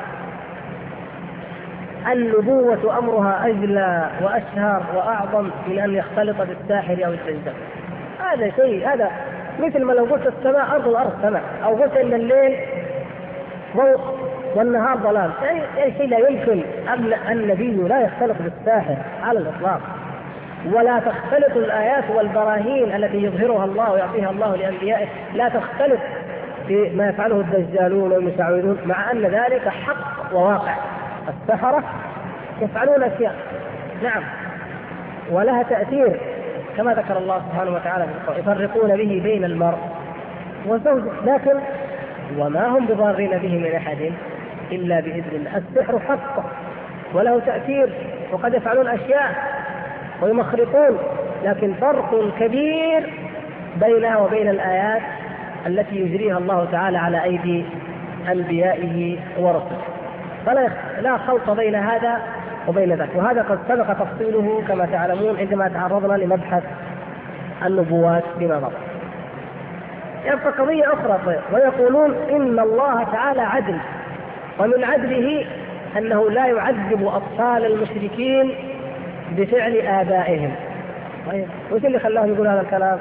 النبوة أمرها أجلى وأشهر وأعظم من أن يختلط بالساحر أو الدجال. هذا شيء، هذا مثل ما لو قلت السماء أرض والأرض سماء، أو قلت إن الليل ضوء والنهار ضلال، يعني شيء لا يمكن. النبي لا يختلط بالساحر على الإطلاق، ولا تختلط الآيات والبراهين التي يظهرها الله ويعطيها الله لأنبيائه، لا تختلط بما يفعله الدجالون والمشعوذون، مع أن ذلك حق وواقع. السحرة يفعلون أشياء نعم ولها تأثير كما ذكر الله سبحانه وتعالى يفرقون به بين المرء وزوجه، لكن وما هم بضارين به من أحد إلا بإذن الله. السحر حق وله تأثير وقد يفعلون أشياء ويمخرقون، لكن فرق كبير بينها وبين الآيات التي يجريها الله تعالى على أيدي أنبيائه ورسله، فلا خلط بين هذا وبين ذاك. وهذا قد سبق تفصيله كما تعلمون عندما تعرضنا لمبحث النبوات بما مضى. يبقى قضية أخرى، ويقولون إن الله تعالى عدل، ومن عدله أنه لا يعذب أطفال المشركين بفعل آبائهم. طيب وش اللي خلاهم يقول هذا الكلام؟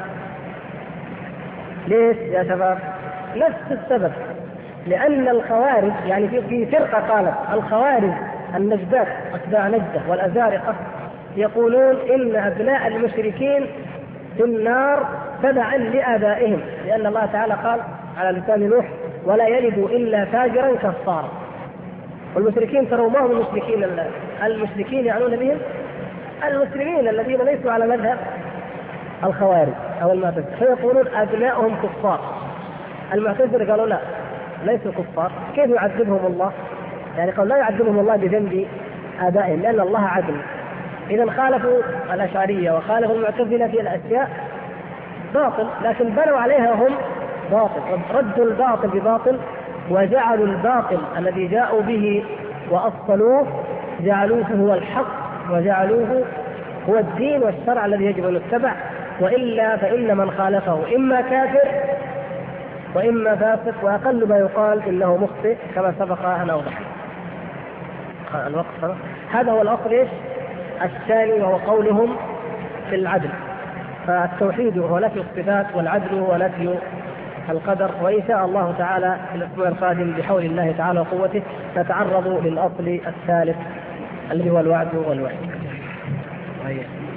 ليش يا شباب؟ نفس السبب، لأن الخوارج يعني في فرقة قالت الخوارج النجدات أتباع نجدة والأزارقة يقولون إن أبناء المشركين في النار تبعا لآبائهم، لأن الله تعالى قال على لسان نوح ولا يلد إلا فاجرا كفارا. والمشركين تروا ما هم المشركين يعنون بهم المسلمين الذين ليسوا على مذهب الخوارج أو المعتزلة، فيقولون أبناؤهم كفار. المعتزلة قالوا لا، ليسوا كفار، كيف يعذبهم الله؟ يعني قالوا لا يعذبهم الله بذنب آبائهم لأن الله عدل. إذا خالفوا الأشعرية وخالفوا المعتزلة في الأشياء باطل، لكن بنوا عليها هم باطل، ردوا الباطل بباطل وجعلوا الباطل الذي جاءوا به وأصلوه جعلوه هو الحق وجعلوه هو الدين والشرع الذي يجب أن يتبع، وإلا فإن من خالفه إما كافر وإما فاسق، وأقل ما يقال إنه مخطئ كما سبق أن أوضح. الوقت هذا هو الأصل الثاني، وهو قولهم في العدل. فالتوحيد هو نفي الصفات، والعدل هو نفي القدر. وإن شاء الله تعالى في الأسبوع القادم بحول الله تعالى وقوته نتعرض للأصل الثالث الذي هو الوعد والوعيد.